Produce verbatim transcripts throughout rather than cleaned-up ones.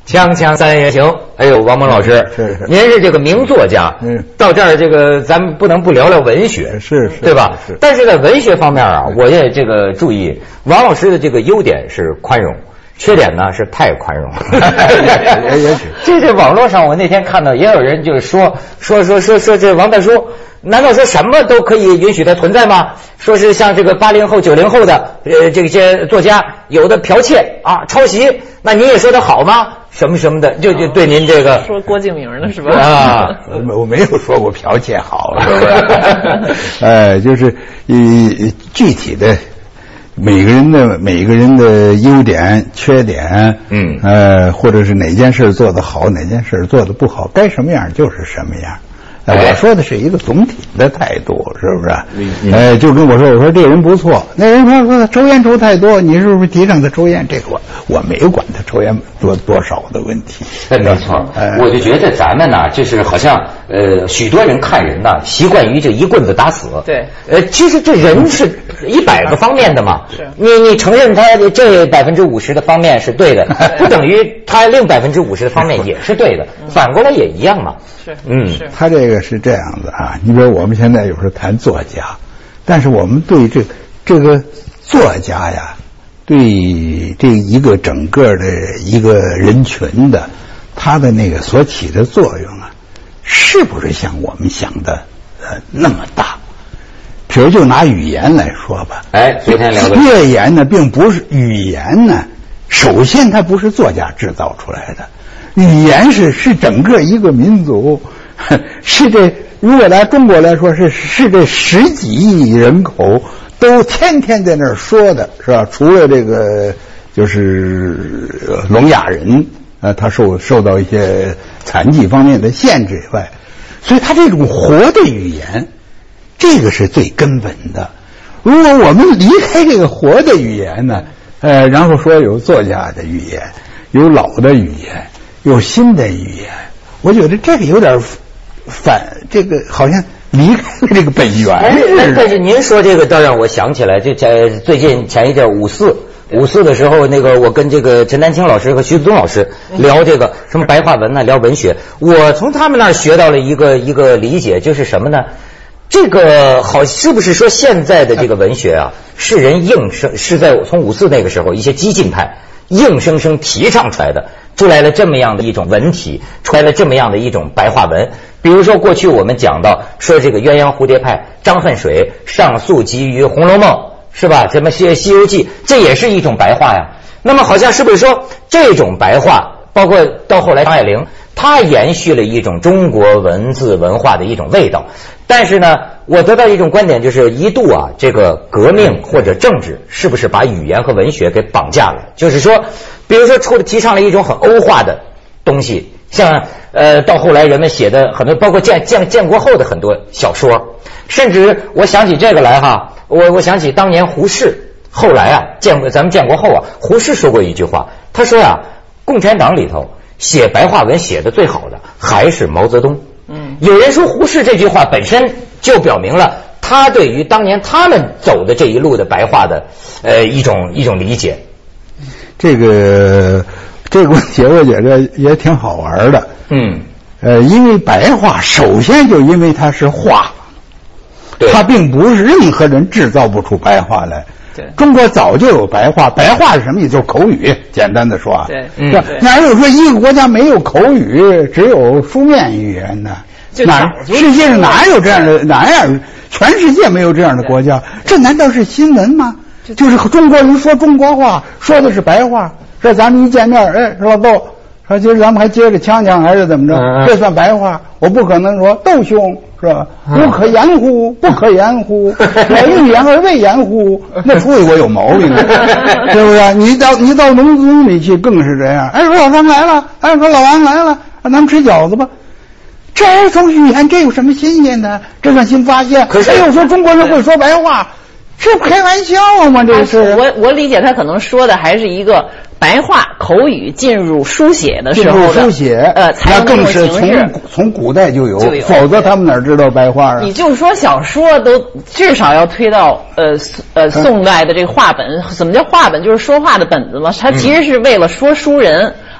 锵锵三人行，哎呦，王蒙老师， 是是， 您是这个名作家，嗯，到这儿这个咱们不能不聊聊文学， 是是， 对吧？ 是。 但是在文学方面啊，我也这个注意，王老师的这个优点是宽容，缺点呢是太宽容。 也也许， 这这网络上我那天看到也有人就是说说说说说这王大叔，难道说什么都可以允许它存在吗？说是像这个八零后、九零后的呃这些作家，有的剽窃啊、抄袭，那您也说他好吗？什么什么的，就就对您这个说郭敬明了是吧？ 啊， 我没有说过剽窃好，是不是？呃，就是以具体的每个人的每个人的优点、缺点，嗯，呃，或者是哪件事做得好，哪件事做得不好，该什么样就是什么样。我说的是一个总体的态度，是不是？嗯、呃，就跟我说，我说这人不错，那人说说他抽烟抽太多，你是不是提倡他抽烟？这个我我没有管他抽烟多多少的问题。 哎，没错，呃、我就觉得咱们呢，就是好像呃，许多人看人呢，习惯于这一棍子打死。 对， 呃，其实这人是一百个方面的嘛。 是。 你你承认他这百分之五十的方面是对的，不等于他另百分之五十的方面也是对的，反过来也一样嘛。 是。 嗯， 是。他这个是这样子啊，你比如我们现在有时候谈作家，但是我们对这这个作家呀，对这一个整个的一个人群的他的那个所起的作用啊，是不是像我们想的呃那么大？比如就拿语言来说吧， 哎，昨天聊的语言呢，并不是语言呢，首先它不是作家制造出来的，语言是是整个一个民族，是这如果来中国来说是是这十几亿人口都天天在那儿说的，是吧？除了这个就是聋哑人，呃，他受受到一些残疾方面的限制以外，所以他这种活的语言，这个是最根本的。如果我们离开这个活的语言呢，呃，然后说有作家的语言，有老的语言，有新的语言，我觉得这个有点反，这个好像离开了这个本源。 哎，但是您说这个倒让我想起来，就在最近前一阵五四五四的时候，那个我跟这个陈丹青老师和徐子东老师聊这个什么白话文呢，聊文学，我从他们那儿学到了一个一个理解，就是什么呢？这个好是不是说现在的这个文学啊，是人硬生是在从五四那个时候一些激进派硬生生提倡出来的，出来了这么样的一种文体，出来了这么样的一种白话文。比如说过去我们讲到说这个鸳鸯蝴蝶派，张恨水上溯及于《红楼梦》，是吧？什么西西游记，这也是一种白话呀。那么好像是不是说这种白话，包括到后来张爱玲，她延续了一种中国文字文化的一种味道。但是呢，我得到一种观点，就是一度啊，这个革命或者政治是不是把语言和文学给绑架了？就是说，比如说出提倡了一种很欧化的东西，像呃到后来人们写的很多，包括建建建国后的很多小说，甚至我想起这个来哈，我我想起当年胡适，后来啊建咱们建国后啊，胡适说过一句话，他说啊，共产党里头写白话文写的最好的还是毛泽东。嗯，有人说胡适这句话本身就表明了他对于当年他们走的这一路的白话的呃一种一种理解。 这个这个问题我觉得也挺好玩的。嗯，呃，因为白话首先就因为它是话，对，它并不是任何人制造不出白话来。对，中国早就有白话，白话是什么意思？就是口语，简单的说啊。对，嗯，哪有说一个国家没有口语，只有书面语言呢？哪世界上哪有这样的哪样？全世界没有这样的国家，这难道是新闻吗？就是中国人说中国话，说的是白话。这咱们一见面，哎，老豆，说今儿咱们还接着呛呛还是怎么着？这算白话？我不可能说豆兄。是吧？不可言乎，不可言乎，我欲言而未言乎，那除非我有毛病，是不是？你到你到农村里去更是这样。哎，说老张来了，哎，说老王来了，咱们吃饺子吧。这儿种语言，这有什么新鲜的？这算新发现。可是又说中国人会说白话，这不开玩笑吗？这是我我理解他可能说的还是一个白话口语进入书写的时候的， 进入书写， 呃， 那更是从从古代就有，就有否则他们哪知道白话啊？ 你就说小说都至少要推到呃呃宋代的这个话本，怎么叫话本？就是说话的本子嘛。它其实是为了说书人，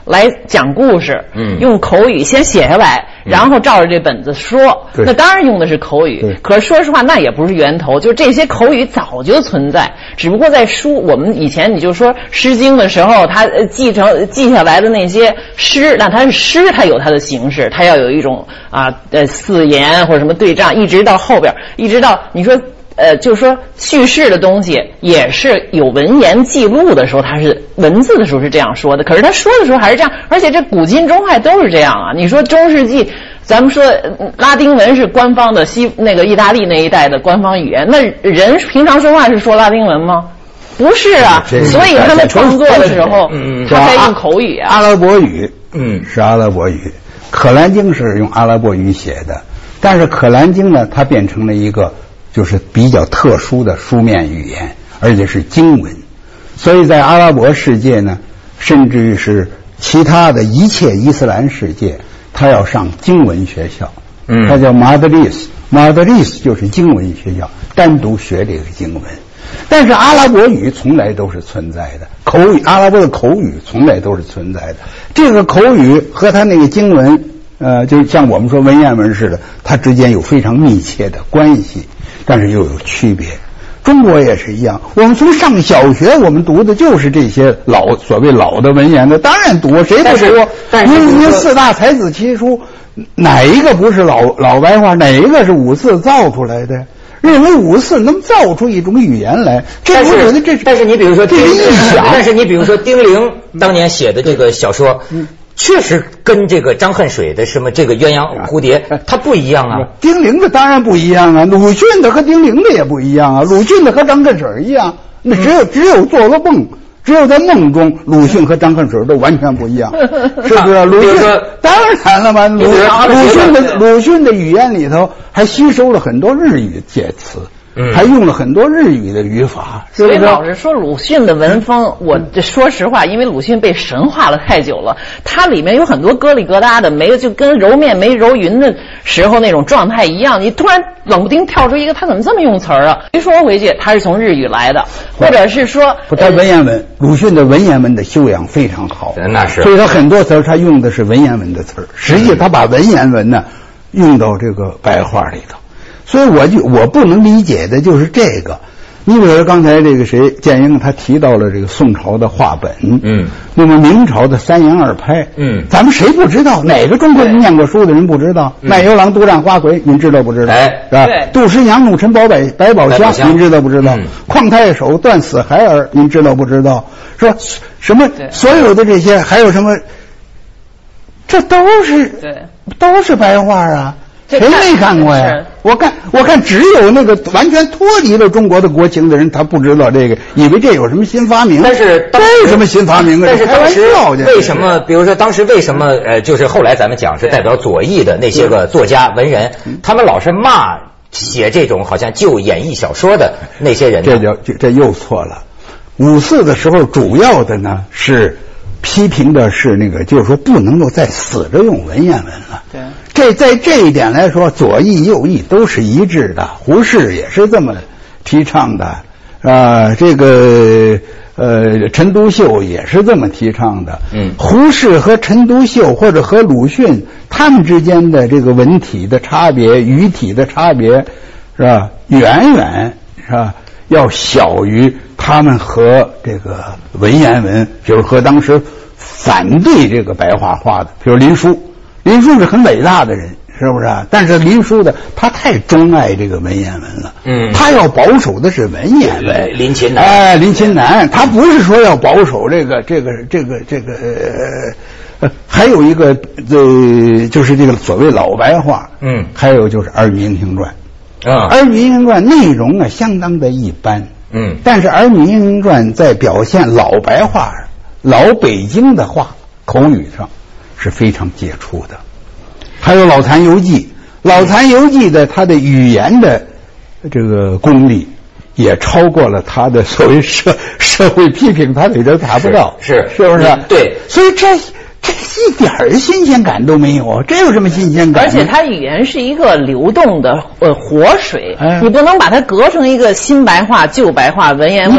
来讲故事，嗯，用口语先写下来，然后照着这本子说，那当然用的是口语。可是说实话，那也不是源头，就是这些口语早就存在，只不过在书，我们以前你就说《诗经》的时候，它继承记下来的那些诗，那它是诗，它有它的形式，它要有一种啊呃四言或者什么对仗，一直到后边，一直到你说。呃，就是说叙事的东西也是有文言记录的时候，它是文字的时候是这样说的，可是他说的时候还是这样，而且这古今中外都是这样啊。你说中世纪，咱们说拉丁文是官方的，西那个意大利那一带的官方语言，那人平常说话是说拉丁文吗？不是啊，所以他们创作的时候，嗯，他才用口语啊。 阿拉伯语，嗯，是阿拉伯语。可兰经是用阿拉伯语写的，但是可兰经呢，它变成了一个。就是比较特殊的书面语言，而且是经文，所以在阿拉伯世界呢，甚至于是其他的一切伊斯兰世界，他要上经文学校，嗯，它叫马德里斯，马德里斯就是经文学校，单独学这个经文。但是阿拉伯语从来都是存在的，口语，阿拉伯的口语从来都是存在的。这个口语和他那个经文，呃，就像我们说文言文似的，它之间有非常密切的关系。但是又有区别，中国也是一样。我们从上小学，我们读的就是这些老所谓老的文言的，当然读，谁不读？因为四大才子七书，哪一个不是老老白话？哪一个是五四造出来的？认为五四能造出一种语言来，这我觉得这但是你比如说这是臆想。 但是你比如说丁玲当年写的这个小说。嗯确实跟这个张恨水的什么这个鸳鸯蝴蝶，它不一样啊。 丁玲的当然不一样啊，鲁迅的和丁玲的也不一样啊。鲁迅的和张恨水一样，那只有只有做了梦，只有在梦中，鲁迅和张恨水都完全不一样，是不是？鲁迅当然了嘛，鲁鲁迅的鲁迅的语言里头还吸收了很多日语介词。嗯，还用了很多日语的语法， 所以老实说，鲁迅的文风，我这说实话，因为鲁迅被神化了太久了，它里面有很多疙里疙瘩的，没就跟揉面没揉匀的时候那种状态一样。你突然冷不丁跳出一个，他怎么这么用词儿啊？一说回去，他是从日语来的，或者是说， 不，他文言文，鲁迅的文言文的修养非常好， 那是， 所以他很多词儿他用的是文言文的词儿，实际他把文言文呢用到这个白话里头。所以我就我不能理解的就是这个，你比如说刚才这个谁建英他提到了这个宋朝的话本，嗯，那么明朝的三言二拍，嗯，咱们谁不知道？哪个中国人念过书的人不知道？卖油郎独占花魁，您知道不知道？ 哎， 是吧？杜十娘怒沉宝百百宝箱，您知道不知道？况太守断死孩儿，您知道不知道？是吧？什么所有的这些还有什么？这都是对，都是白话啊。谁没看过呀？我看，我看只有那个完全脱离了中国的国情的人，他不知道这个，以为这有什么新发明。 但是这有什么新发明啊？ 但是当时为什么？比如说当时为什么？呃，就是后来咱们讲是代表左翼的那些个作家文人，他们老是骂写这种好像旧演绎小说的那些人。 这就这这又错了。五四的时候，主要的呢是批评的是那个，就是说不能够再死着用文言文了。对。这在这一点来说，左翼右翼都是一致的。胡适也是这么提倡的，啊、呃，这个呃陈独秀也是这么提倡的。嗯，胡适和陈独秀或者和鲁迅他们之间的这个文体的差别、语体的差别，是吧？远远是吧要小于他们和这个文言文，就是和当时反对这个白话化的，比如林纾。林纾是很伟大的人，是不是啊？但是林纾的他太钟爱这个文言文了，嗯，他要保守的是文言文。 林琴南， 哎，林琴南，他不是说要保守这个这个这个这个，呃，还有一个呃，就是这个所谓老白话，嗯，还有就是《儿女英雄传》啊，《儿女英雄传》内容啊相当的一般，嗯，但是《儿女英雄传》在表现老白话、老北京的话口语上是非常杰出的。还有《老残游记》，《老残游记》的它的语言的这个功力也超过了他的所谓社社会批评，他里头达不到， 是是不是？ 嗯、对， 所以这这一点儿新鲜感都没有，这有什么新鲜感？ 而且它语言是一个流动的呃活水，哎、你不能把它隔成一个新白话、旧白话、文言文什么，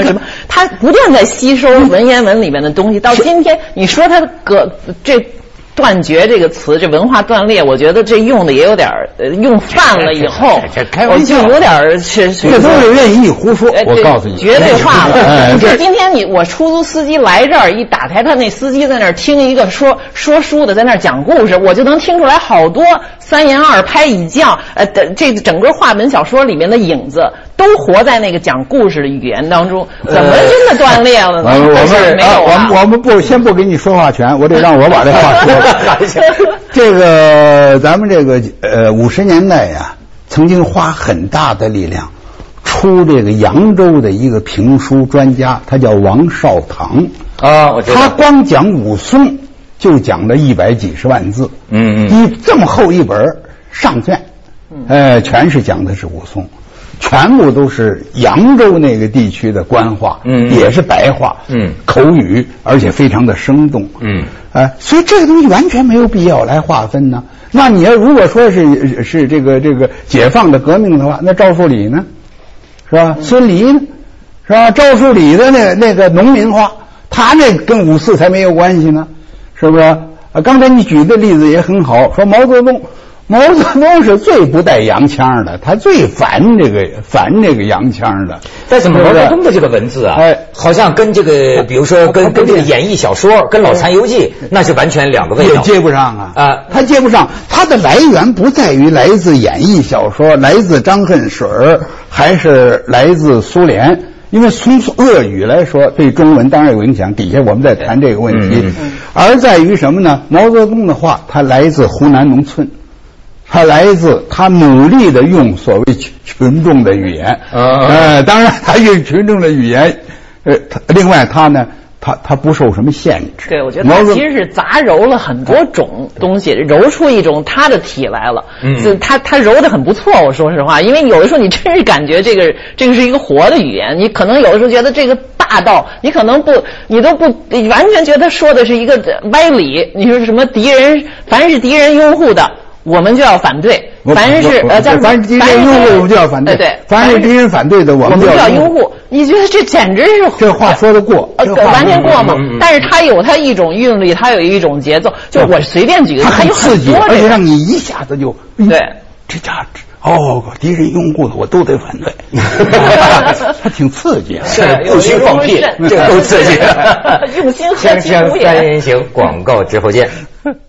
他不断在吸收文言文里面的东西。到今天，你说他个这。断绝这个词，这文化断裂，我觉得这用的也有点呃，用泛了以后，我就有点是是。 这都是愿意胡说，我告诉你， 绝对化了。你说今天你我出租司机来这儿一打开，他那司机在那儿听一个说说书的在那儿讲故事，我就能听出来好多三言二拍以降，呃，这整个话本小说里面的影子都活在那个讲故事的语言当中，怎么真的断裂了呢？ 呃、我们没有、啊、 我们我们不先不给你说话权，我得让我把这话说了。这个咱们这个呃五十年代呀、啊，曾经花很大的力量出这个扬州的一个评书专家，他叫王少堂啊，我知道他光讲武松就讲了一百几十万字，嗯嗯，一这么厚一本上卷，呃，全是讲的是武松。全部都是扬州那个地区的官话，嗯，也是白话，嗯，口语，而且非常的生动，嗯，呃，所以这个东西完全没有必要来划分呢。那你要如果说是是这个这个解放的革命的话，那赵树理呢，是吧？嗯、孙犁呢，是吧？赵树理的那那个农民话，他那跟五四才没有关系呢，是不是？啊，刚才你举的例子也很好，说毛泽东。毛泽东是最不带洋腔的，他最烦这个烦这个洋腔的。 但是毛泽东的这个文字啊，哎，好像跟这个，比如说跟跟这个演义小说，跟老残游记，那是完全两个味道， 也接不上啊啊，他接不上。他的来源不在于来自演义小说，来自张恨水，还是来自苏联。因为从俄语来说，对中文当然有影响。底下我们在谈这个问题，嗯嗯、而在于什么呢？毛泽东的话，他来自湖南农村。他来自他努力的用所谓群众的语言，呃，当然他用群众的语言，呃，他另外他呢，他他不受什么限制。 对，我觉得他其实是杂糅了很多种东西，揉出一种他的体来了。嗯，他他揉得很不错，我说实话，因为有的时候你真是感觉这个这个是一个活的语言，你可能有的时候觉得这个大到你可能不，你都不完全觉得说的是一个歪理。你说什么敌人，凡是敌人拥护的。我们就要反对，凡是呃，在凡是敌人拥护，我们就要反对。 对， 凡是敌人反对的，我们就要拥护。你觉得这简直是这话说得过？ 呃，完全过嘛。但是它有它一种韵律，它有一种节奏。就我随便举个， 它有很多，而且让你一下子就对这家哦，敌人拥护的我都得反对，它挺刺激， 是不许放屁，这个够刺激。 用心锵锵三人行，广告之后见。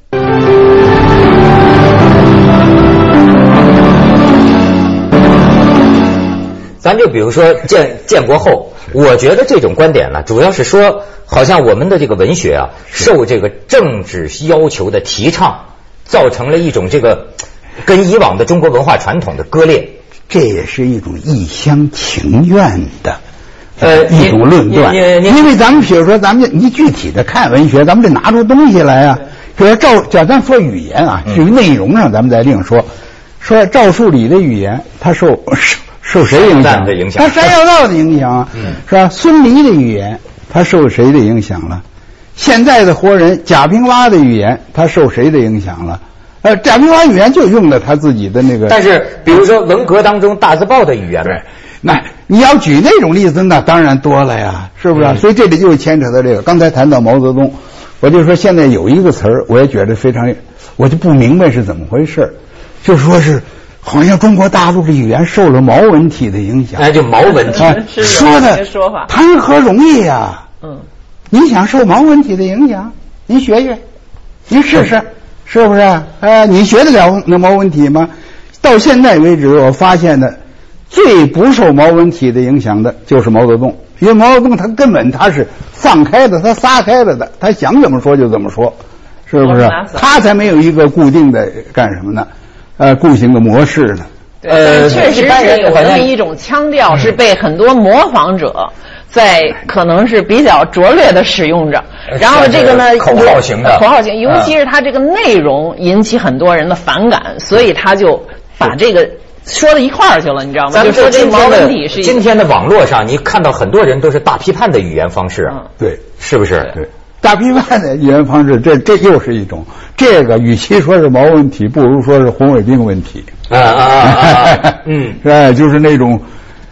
咱就比如说建建国后，我觉得这种观点呢，主要是说，好像我们的这个文学啊，受这个政治要求的提倡，造成了一种这个跟以往的中国文化传统的割裂。 这也是一种一厢情愿的呃一种论断。因为咱们比如说，咱们你具体的看文学，咱们得拿出东西来啊。比如照叫咱说语言啊，至于内容上咱们再另说。说赵树理的语言，他受受受谁影响？他山药道的影响，嗯，是吧？孙犁的语言，他受谁的影响了？现在的活人贾平凹的语言，他受谁的影响了？呃，贾平凹语言就用了他自己的那个。 但是，比如说文革当中大字报的语言， 对，那你要举那种例子，那当然多了呀，是不是？嗯、所以这里就牵扯到这个。刚才谈到毛泽东，我就说现在有一个词儿，我也觉得非常，我就不明白是怎么回事，就说是。好像中国大陆的语言受了毛文体的影响， 哎，就毛文体、 啊、说的说法谈何容易呀、啊！嗯，你想受毛文体的影响，你学学，你试试，是不是？哎、呃，你学得了那毛文体吗？到现在为止，我发现的最不受毛文体的影响的就是毛泽东，因为毛泽东他根本他是放开的，他撒开了的，他想怎么说就怎么说，是不是？他才没有一个固定的干什么呢？呃，固性的模式呢？ 呃，确实是有那么一种腔调，是被很多模仿者在可能是比较拙劣的使用着。然后这个呢， 口号型的， 口号型，尤其是它这个内容引起很多人的反感，所以他就把这个说到一块儿去了，你知道吗？ 咱们就说这毛文体是今天的网络上，你看到很多人都是大批判的语言方式， 嗯、对， 是不是？ 对。大批判的语言方式，这这又是一种。这个与其说是毛问题，不如说是红卫兵问题。 啊啊啊！嗯， 哎，就是那种，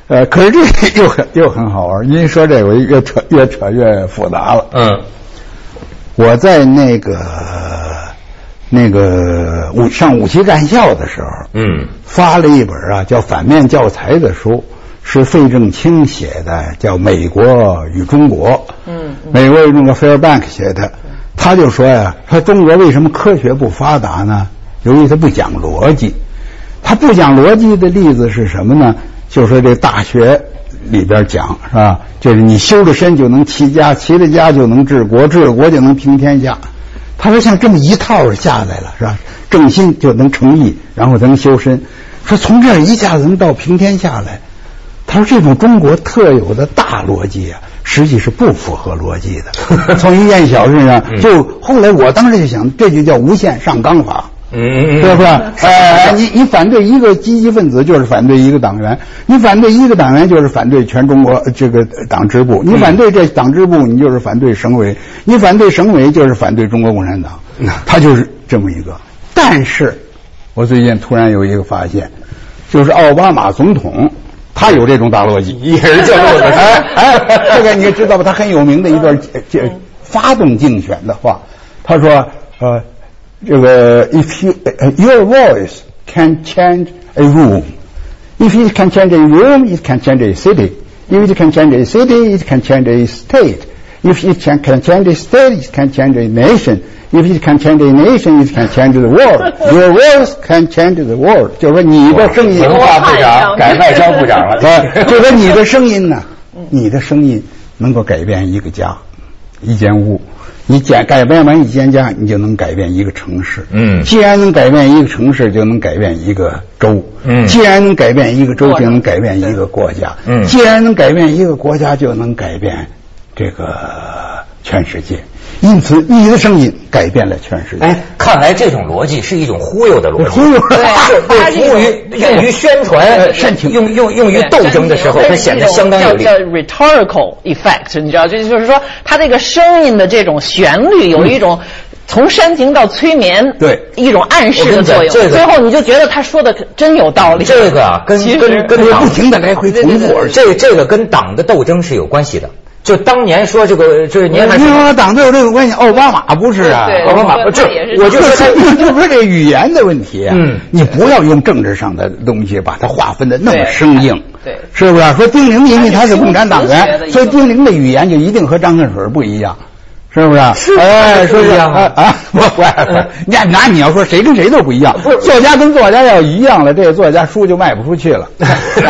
呃，可是这又很又很好玩。您说这个越扯越扯越复杂了。嗯，我在那个那个五上五期干校的时候，嗯，发了一本啊叫《反面教材》的书，是费正清写的，叫《美国与中国》。嗯，美国与中国 Fairbank 写的，他就说呀，说中国为什么科学不发达呢？由于他不讲逻辑。他不讲逻辑的例子是什么呢？就是说这大学里边讲是吧？就是你修了身就能齐家，齐了家就能治国，治了国就能平天下。他说像这么一套下来了是吧？正心就能成义，然后才能修身。说从这儿一下子能到平天下来。他说这种中国特有的大逻辑啊，实际是不符合逻辑的。从一件小事上，就后来我当时就想，这就叫无限上纲法。嗯，是不是？呃，你你反对一个积极分子，就是反对一个党员；你反对一个党员，就是反对全中国这个党支部；你反对这党支部，你就是反对省委；你反对省委，就是反对中国共产党。他就是这么一个。但是，我最近突然有一个发现，就是奥巴马总统，他有这种大逻辑，也是教授的。哎哎，这个你也知道吧？他很有名的一段这发动竞选的话，他说呃。这个 if you uh, your voice can change a room, if it can change a room, it can change a city. If it can change a city, it can change a state. If it can, can change a state, it can change a nation. If it can change a nation, it can change the world. Your voice can change the world. 就是说你的声音， 文化部长改外交部长了。 就是说你的声音呢，你的声音能够改变一个家，一间屋。你改改变完一间家，你就能改变一个城市。嗯，既然能改变一个城市，就能改变一个州。嗯，既然能改变一个州，就能改变一个国家。嗯，既然能改变一个国家，就能改变这个全世界。因此，你的声音改变了全世界。 哎，看来这种逻辑是一种忽悠的逻辑。忽悠，对，服务于用于宣传，用用用于斗争的时候，它显得相当有力。 叫 rhetorical effect， 你知道，这就是说，它这个声音的这种旋律有一种从煽情到催眠， 对， 一种暗示的作用。 这个最后你就觉得他说的真有道理。 这个啊，跟跟跟不停的来回重复， 这这个跟党的斗争是有关系的。就当年说这个，就是您还说党都有这个关系，奥巴马不是啊？ 对， 奥巴马不是， 我就说这不是这语言的问题啊。嗯，你不要用政治上的东西把它划分的那么生硬， 对， 是不是？说丁玲因为他是共产党员，所以丁玲的语言就一定和张恨水不一样，是不是？ 是， 哎，说一样啊啊！不不，你那你要说谁跟谁都不一样，作家跟作家要一样了，这个作家书就卖不出去了。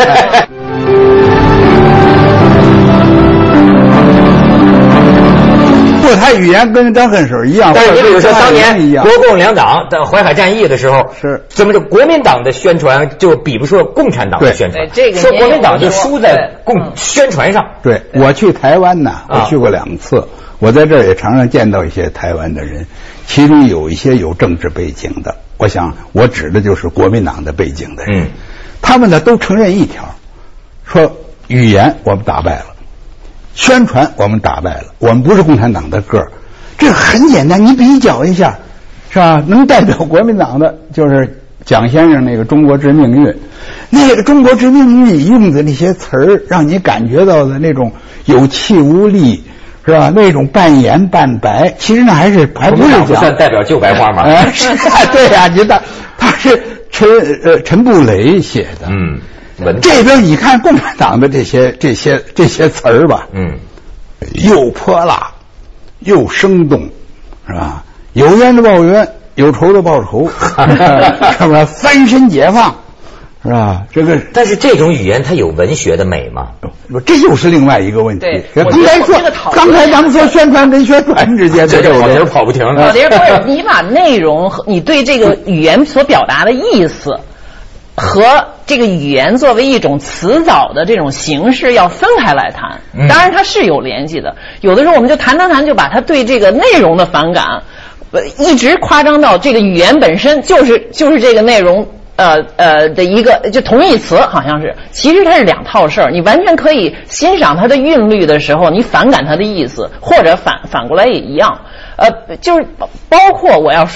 他语言跟张恨水一样， 但是你比如说当年国共两党的淮海战役的时候， 是怎么着？国民党的宣传就比不说共产党的宣传， 这个说国民党就输在共宣传上。 对，我去台湾呢，我去过两次，我在这儿也常常见到一些台湾的人，其中有一些有政治背景的，我想我指的就是国民党的背景的人，他们呢都承认一条，说语言我们打败了。宣传我们打败了，我们不是共产党的个儿，这很简单，你比较一下，是吧？能代表国民党的就是蒋先生那个《中国之命运》，那个《中国之命运》用的那些词儿，让你感觉到的那种有气无力，是吧？那种半言半白，其实那还是还不是讲， 不算代表旧白话吗？ 哎、对呀、啊，你他他是陈呃陈布雷写的，嗯。这边你看共产党的这些这些这些词儿吧，嗯，又泼辣，又生动，是吧？有冤的报冤，有仇的报仇，是吧？翻身解放，是吧？这个， 但是这种语言它有文学的美吗？ 这又是另外一个问题。刚才说，刚才咱们说宣传跟宣传之间， 这个跑题跑不停。 跑题不是你把内容和你对这个语言所表达的意思。和这个语言作为一种词藻的这种形式要分开来谈，当然它是有联系的。有的时候我们就谈谈谈，就把它对这个内容的反感，呃，一直夸张到这个语言本身就是就是这个内容呃呃的一个就同义词，好像是，其实它是两套事儿。你完全可以欣赏它的韵律的时候，你反感它的意思，或者反反过来也一样。呃，就是包括我要说。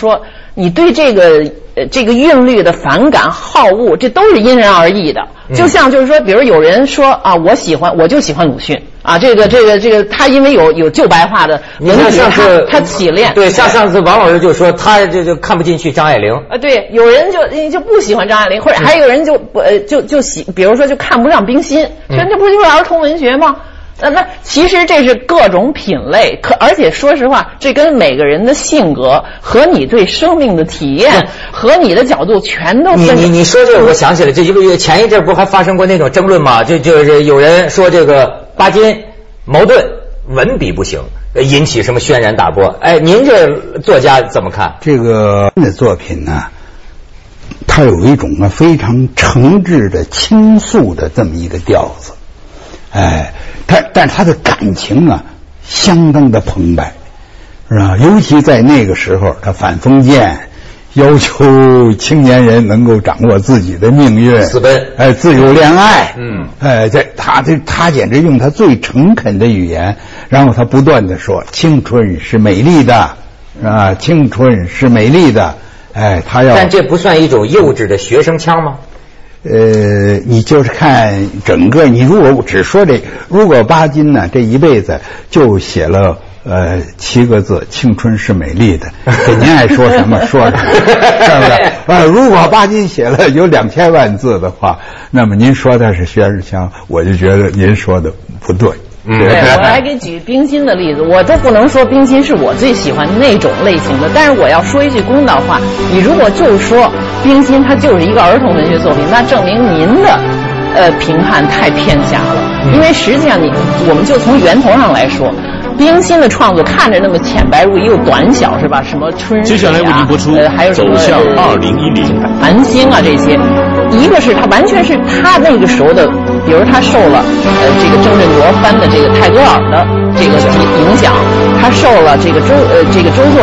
你对这个呃这个韵律的反感好恶，这都是因人而异的。就像就是说，比如有人说啊，我喜欢我就喜欢鲁迅啊，这个这个这个他因为有有旧白话的文体，他他洗练。 对，像上次王老师就说他这就看不进去张爱玲啊，对，有人就就不喜欢张爱玲，或者还有人就不呃就就喜，比如说就看不上冰心，这这不就是儿童文学吗？那那其实这是各种品类，可而且说实话，这跟每个人的性格和你对生命的体验和你的角度全都分。 你你你说这个，我想起来，这一个前一阵不还发生过那种争论吗？就就是有人说这个巴金矛盾文笔不行，引起什么轩然大波。哎，您这作家怎么看？ 这个的作品呢，它有一种呢非常诚挚的倾诉的这么一个调子。哎，他但是他的感情啊，相当的澎湃，是吧？尤其在那个时候，他反封建，要求青年人能够掌握自己的命运， 私奔， 哎，自由恋爱，嗯，哎，这他这他简直用他最诚恳的语言，然后他不断的说，青春是美丽的，啊，青春是美丽的，哎，他要， 但这不算一种幼稚的学生腔吗？ 呃，你就是看整个，你如果只说这，如果巴金呢这一辈子就写了呃七个字，青春是美丽的，给您爱说什么说什么，是不是？呃，如果巴金写了有两千万字的话，那么您说他是学生腔，我就觉得您说的不对。 嗯，对，我来给举冰心的例子，我都不能说冰心是我最喜欢那种类型的，但是我要说一句公道话，你如果就说冰心它就是一个儿童文学作品，那证明您的呃评判太偏狭了，因为实际上你我们就从源头上来说，冰心的创作看着那么浅白如一又短小是吧？什么春日、啊、接下来为您播出呃还有什么走向二零一零繁星啊这些，一个是他完全是他那个时候的，比如他受了呃这个郑振铎翻的这个泰戈尔的这个影响，他受了这个周呃这个周作